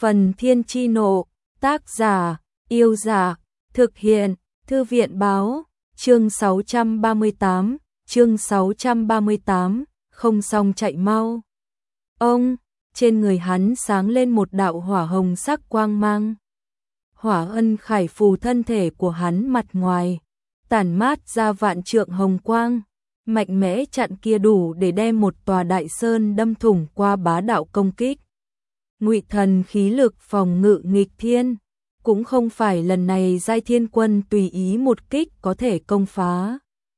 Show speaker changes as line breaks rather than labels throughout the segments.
Phần Thiên Chi Nộ, tác giả, Yêu Giả, thực hiện, Thư viện Báo, chương 638, không xong chạy mau. Ông, trên người hắn sáng lên một đạo hỏa hồng sắc quang mang. Hỏa ân khải phù thân thể của hắn mặt ngoài, tản mát ra vạn trượng hồng quang, mạnh mẽ chặn kia đủ để đem một tòa đại sơn đâm thủng qua bá đạo công kích. Ngụy thần khí lực phòng ngự nghịch thiên, cũng không phải lần này Giai Thiên Quân tùy ý một kích có thể công phá.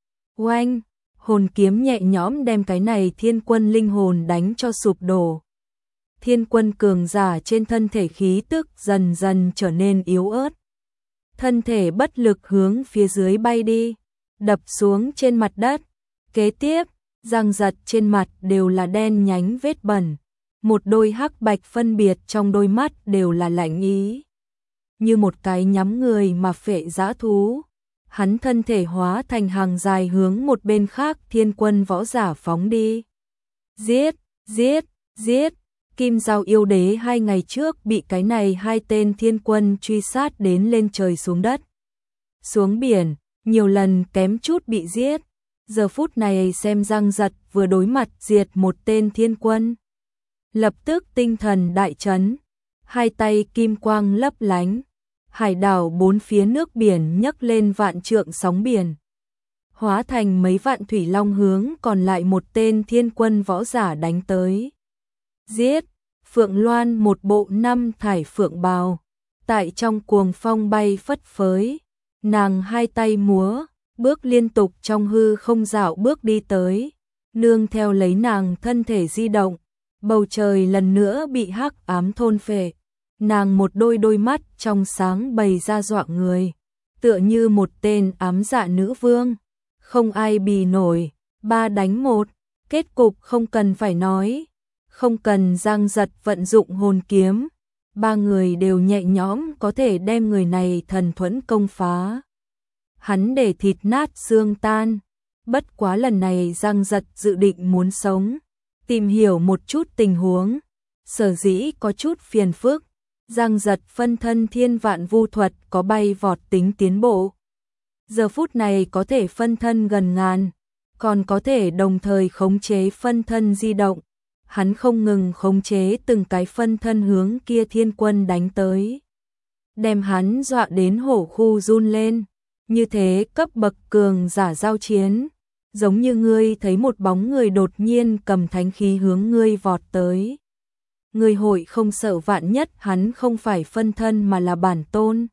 Oanh, hồn kiếm nhẹ nhõm đem cái này Thiên Quân linh hồn đánh cho sụp đổ. Thiên Quân cường giả trên thân thể khí tức dần dần trở nên yếu ớt. Thân thể bất lực hướng phía dưới bay đi, đập xuống trên mặt đất. Kế tiếp, răng giật trên mặt đều là đen nhánh vết bẩn. Một đôi hắc bạch phân biệt trong đôi mắt đều là lạnh ý. Như một cái nhắm người mà phệ dã thú. Hắn thân thể hóa thành hàng dài hướng một bên khác Thiên Quân võ giả phóng đi. Giết, giết, giết. Kim Giao yêu đế 2 ngày trước bị cái này 2 tên Thiên Quân truy sát đến lên trời xuống đất. Xuống biển, nhiều lần kém chút bị giết. Giờ phút này xem răng giật vừa đối mặt diệt một tên Thiên Quân. Lập tức tinh thần đại chấn, 2 tay kim quang lấp lánh, hải đảo 4 phía nước biển nhấc lên vạn trượng sóng biển. Hóa thành mấy vạn thủy long hướng còn lại một tên Thiên Quân võ giả đánh tới. Giết, Phượng Loan một bộ 5 thải phượng bào, tại trong cuồng phong bay phất phới, nàng 2 tay múa, bước liên tục trong hư không dạo bước đi tới, nương theo lấy nàng thân thể di động. Bầu trời lần nữa bị hắc ám thôn phệ, nàng một đôi mắt trong sáng bày ra dọa người, tựa như một tên ám dạ nữ vương, không ai bì nổi, 3 đánh 1, kết cục không cần phải nói, không cần răng giật vận dụng hồn kiếm, 3 người đều nhẹ nhõm có thể đem người này thần thuẫn công phá. Hắn để thịt nát xương tan, bất quá lần này răng giật dự định muốn sống. Tìm hiểu một chút tình huống, sở dĩ có chút phiền phức, răng giật phân thân thiên vạn vu thuật có bay vọt tính tiến bộ. Giờ phút này có thể phân thân gần ngàn, còn có thể đồng thời khống chế phân thân di động. Hắn không ngừng khống chế từng cái phân thân hướng kia Thiên Quân đánh tới. Đem hắn dọa đến hổ khu run lên, như thế cấp bậc cường giả giao chiến. Giống như ngươi thấy một bóng người đột nhiên cầm thánh khí hướng ngươi vọt tới. Ngươi hội không sợ vạn nhất hắn không phải phân thân mà là bản tôn.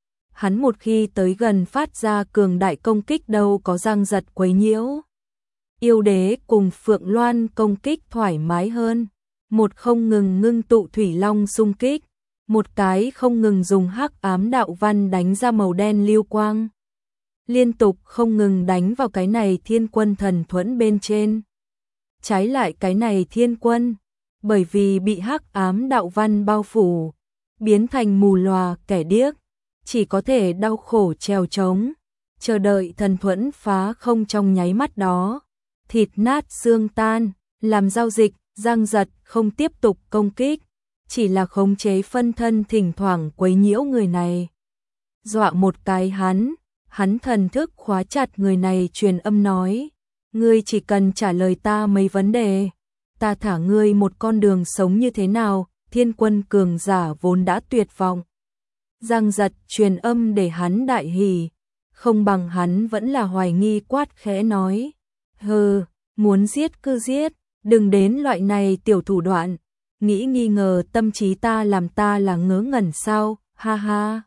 Hắn một khi tới gần phát ra cường đại công kích đâu có răng giật quấy nhiễu. Yêu đế cùng Phượng Loan công kích thoải mái hơn. Một không ngừng ngưng tụ thủy long xung kích. Một cái không ngừng dùng hắc ám đạo văn đánh ra màu đen lưu quang. Liên tục không ngừng đánh vào cái này Thiên Quân thần thuẫn bên trên. Trái lại cái này Thiên Quân, bởi vì bị hắc ám đạo văn bao phủ, biến thành mù lòa kẻ điếc, chỉ có thể đau khổ trèo trống, chờ đợi thần thuẫn phá không trong nháy mắt đó. Thịt nát xương tan, làm giao dịch, răng giật không tiếp tục công kích, chỉ là khống chế phân thân thỉnh thoảng quấy nhiễu người này. Dọa một cái hắn thần thức khóa chặt người này truyền âm nói, ngươi chỉ cần trả lời ta mấy vấn đề, ta thả ngươi một con đường sống như thế nào. Thiên Quân cường giả vốn đã tuyệt vọng. Răng giật truyền âm để hắn đại hỉ, không bằng hắn vẫn là hoài nghi quát khẽ nói, hừ, muốn giết cứ giết, đừng đến loại này tiểu thủ đoạn, nghĩ nghi ngờ tâm trí ta làm ta là ngớ ngẩn sao, ha ha.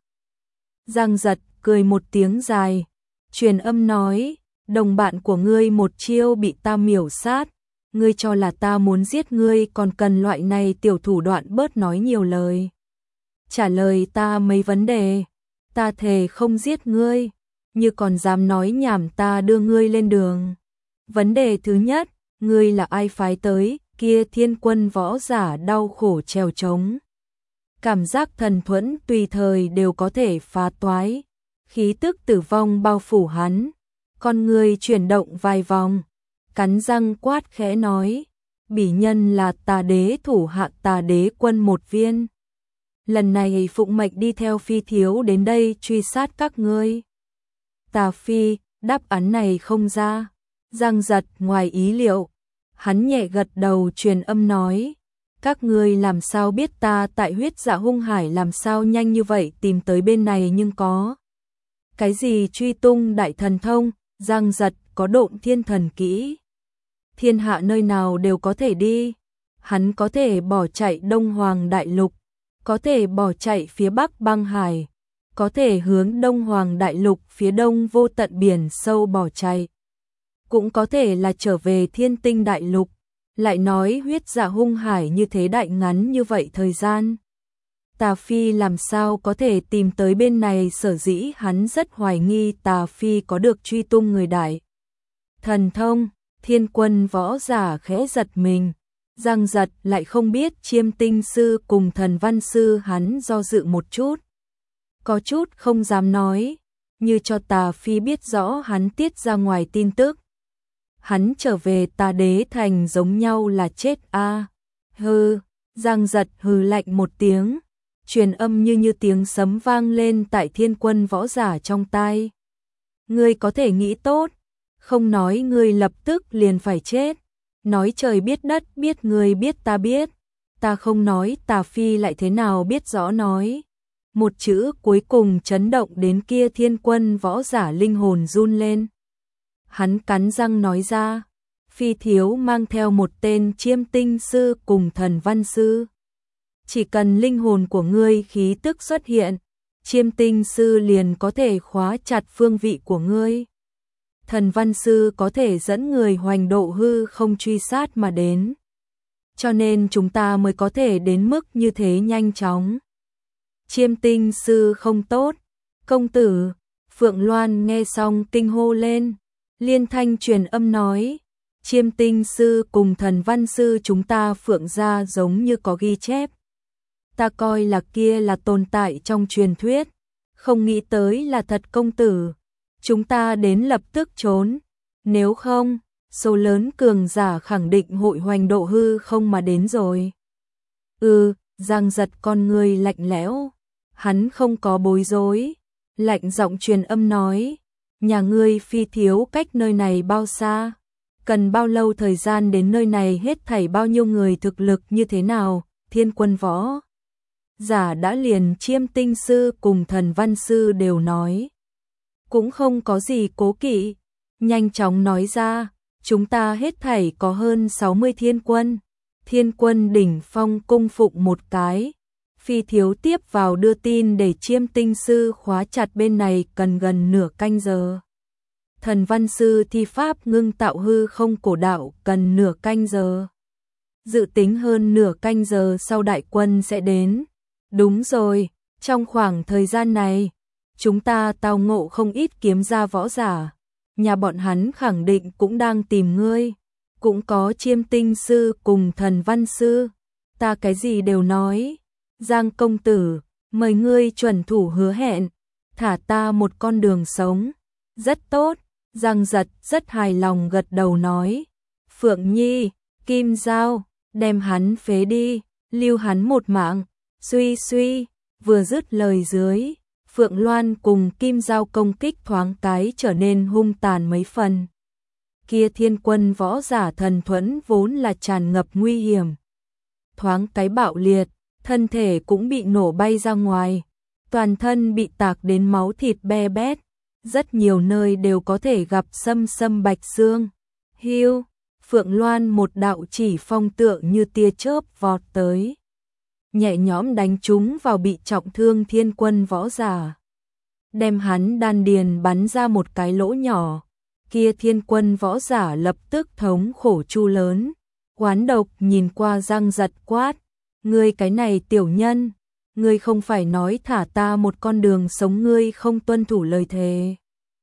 Răng giật cười một tiếng dài, truyền âm nói, đồng bạn của ngươi một chiêu bị ta miểu sát, ngươi cho là ta muốn giết ngươi còn cần loại này tiểu thủ đoạn, bớt nói nhiều lời. Trả lời ta mấy vấn đề, ta thề không giết ngươi, như còn dám nói nhảm ta đưa ngươi lên đường. Vấn đề thứ nhất, ngươi là ai phái tới, kia Thiên Quân võ giả đau khổ trèo trống. Cảm giác thần thuẫn tùy thời đều có thể phá toái. Khí tức tử vong bao phủ hắn, con người chuyển động vài vòng, cắn răng quát khẽ nói, bỉ nhân là Tà Đế thủ hạ Tà Đế quân một viên. lần này phụng mệnh đi theo Phi thiếu đến đây truy sát các ngươi. Tà Phi, đáp án này không ra. Giang Giật ngoài ý liệu, hắn nhẹ gật đầu truyền âm nói, các ngươi làm sao biết ta tại Huyết Dạ Hung Hải làm sao nhanh như vậy tìm tới bên này nhưng có. Cái gì truy tung đại thần thông, Giang Giật có Độn Thiên thần kỹ. Thiên hạ nơi nào đều có thể đi, hắn có thể bỏ chạy Đông Hoàng Đại Lục, có thể bỏ chạy phía Bắc Băng Hải, có thể hướng Đông Hoàng Đại Lục phía đông vô tận biển sâu bỏ chạy, cũng có thể là trở về Thiên Tinh Đại Lục. Lại nói Huyết Dạ Hung Hải như thế đại ngắn như vậy thời gian, Tà Phi làm sao có thể tìm tới bên này, sở dĩ hắn rất hoài nghi Tà Phi có được truy tung người đại thần thông. Thiên Quân võ giả khẽ giật mình, Giang Giật lại không biết Chiêm Tinh sư cùng Thần Văn sư, hắn do dự một chút, có chút không dám nói, như cho Tà Phi biết rõ hắn tiết ra ngoài tin tức. Hắn trở về Tà Đế thành giống nhau là chết a. Hừ, Giang Giật hừ lạnh một tiếng, truyền âm như tiếng sấm vang lên tại Thiên Quân võ giả trong tai. Ngươi có thể nghĩ tốt, không nói ngươi lập tức liền phải chết, nói trời biết đất biết ngươi biết ta biết, ta không nói Tà Phi lại thế nào biết rõ nói. Một chữ cuối cùng chấn động đến kia Thiên Quân võ giả linh hồn run lên. Hắn cắn răng nói ra, Phi thiếu mang theo một tên Chiêm Tinh sư cùng Thần Văn sư. Chỉ cần linh hồn của ngươi khí tức xuất hiện, Chiêm Tinh sư liền có thể khóa chặt phương vị của ngươi. Thần Văn sư có thể dẫn người hoành độ hư không truy sát mà đến. Cho nên chúng ta mới có thể đến mức như thế nhanh chóng. Chiêm Tinh sư không tốt, công tử. Phượng Loan nghe xong kinh hô lên, liên thanh truyền âm nói, Chiêm Tinh sư cùng Thần Văn sư chúng ta Phượng gia giống như có ghi chép. Ta coi là kia là tồn tại trong truyền thuyết, không nghĩ tới là thật công tử. Chúng ta đến lập tức trốn, nếu không, số lớn cường giả khẳng định hội hoành độ hư không mà đến rồi. Giang Giật con người lạnh lẽo, hắn không có bối rối, lạnh giọng truyền âm nói, nhà ngươi Phi thiếu cách nơi này bao xa, cần bao lâu thời gian đến nơi này, hết thảy bao nhiêu người, thực lực như thế nào. Thiên Quân võ giả đã liền Chiêm Tinh sư cùng Thần Văn sư đều nói, cũng không có gì cố kỵ, nhanh chóng nói ra, chúng ta hết thảy có hơn 60 thiên quân. Thiên Quân đỉnh phong cung phụng một cái, Phi thiếu tiếp vào đưa tin để Chiêm Tinh sư khóa chặt bên này cần gần nửa canh giờ. Thần Văn sư thi pháp ngưng tạo hư không cổ đạo cần nửa canh giờ. Dự tính hơn nửa canh giờ sau đại quân sẽ đến. Đúng rồi, trong khoảng thời gian này, chúng ta tao ngộ không ít kiếm gia võ giả, nhà bọn hắn khẳng định cũng đang tìm ngươi, cũng có Chiêm Tinh sư cùng Thần Văn sư, ta cái gì đều nói. Giang công tử, mời ngươi chuẩn thủ hứa hẹn, thả ta một con đường sống. Rất tốt, Giang Giật rất hài lòng gật đầu nói, Phượng Nhi, Kim Giao, đem hắn phế đi, lưu hắn một mạng. Suy suy, vừa dứt lời dưới, Phượng Loan cùng Kim Giao công kích thoáng cái trở nên hung tàn mấy phần. Kia Thiên Quân võ giả thần thuẫn vốn là tràn ngập nguy hiểm, thoáng cái bạo liệt, thân thể cũng bị nổ bay ra ngoài, toàn thân bị tạc đến máu thịt be bét, rất nhiều nơi đều có thể gặp sâm bạch xương. Hiu, Phượng Loan một đạo chỉ phong tượng như tia chớp vọt tới, nhẹ nhõm đánh trúng vào bị trọng thương Thiên Quân võ giả, đem hắn đan điền bắn ra một cái lỗ nhỏ. Kia Thiên Quân võ giả lập tức thống khổ chu lớn, oán độc nhìn qua Giang Giật quát, ngươi cái này tiểu nhân, ngươi không phải nói thả ta một con đường sống, ngươi không tuân thủ lời thề.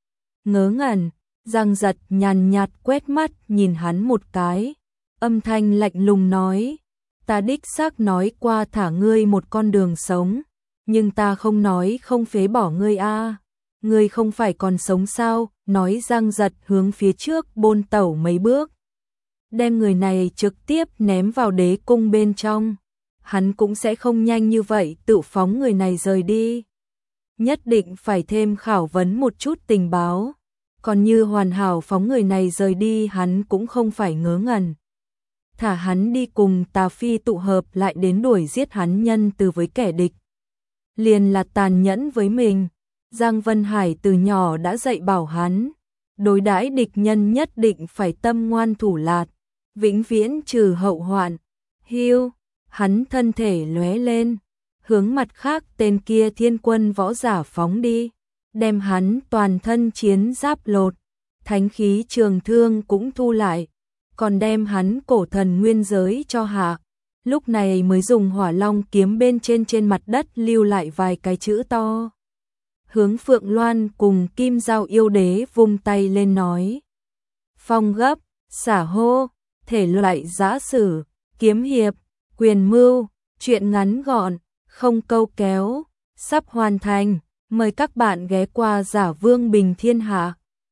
Ngớ ngẩn, Giang Giật nhàn nhạt quét mắt nhìn hắn một cái, âm thanh lạnh lùng nói, ta đích xác nói qua thả ngươi một con đường sống, nhưng ta không nói không phế bỏ ngươi a. Ngươi không phải còn sống sao? Nói Giang Giật hướng phía trước bôn tẩu mấy bước, đem người này trực tiếp ném vào đế cung bên trong. hắn cũng sẽ không nhanh như vậy tự phóng người này rời đi. Nhất định phải thêm khảo vấn một chút tình báo, còn như hoàn hảo phóng người này rời đi hắn cũng không phải ngớ ngẩn. Thả hắn đi cùng Tà Phi tụ hợp lại đến đuổi giết hắn nhân từ với kẻ địch. Liền là tàn nhẫn với mình, Giang Vân Hải từ nhỏ đã dạy bảo hắn, đối đãi địch nhân nhất định phải tâm ngoan thủ lạt, vĩnh viễn trừ hậu hoạn. Hiu, hắn thân thể lóe lên, hướng mặt khác tên kia thiên quân võ giả phóng đi, đem hắn toàn thân chiến giáp lột, thánh khí trường thương cũng thu lại, còn đem hắn cổ thần nguyên giới cho hạ. Lúc này mới dùng hỏa long kiếm bên trên mặt đất lưu lại vài cái chữ to. Hướng Phượng Loan cùng Kim Giao yêu đế vung tay lên nói. Phong gấp, xả hô, thể loại giã sử, kiếm hiệp, quyền mưu, truyện ngắn gọn, không câu kéo, sắp hoàn thành. Mời các bạn ghé qua Giả Vương Bình Thiên Hạ.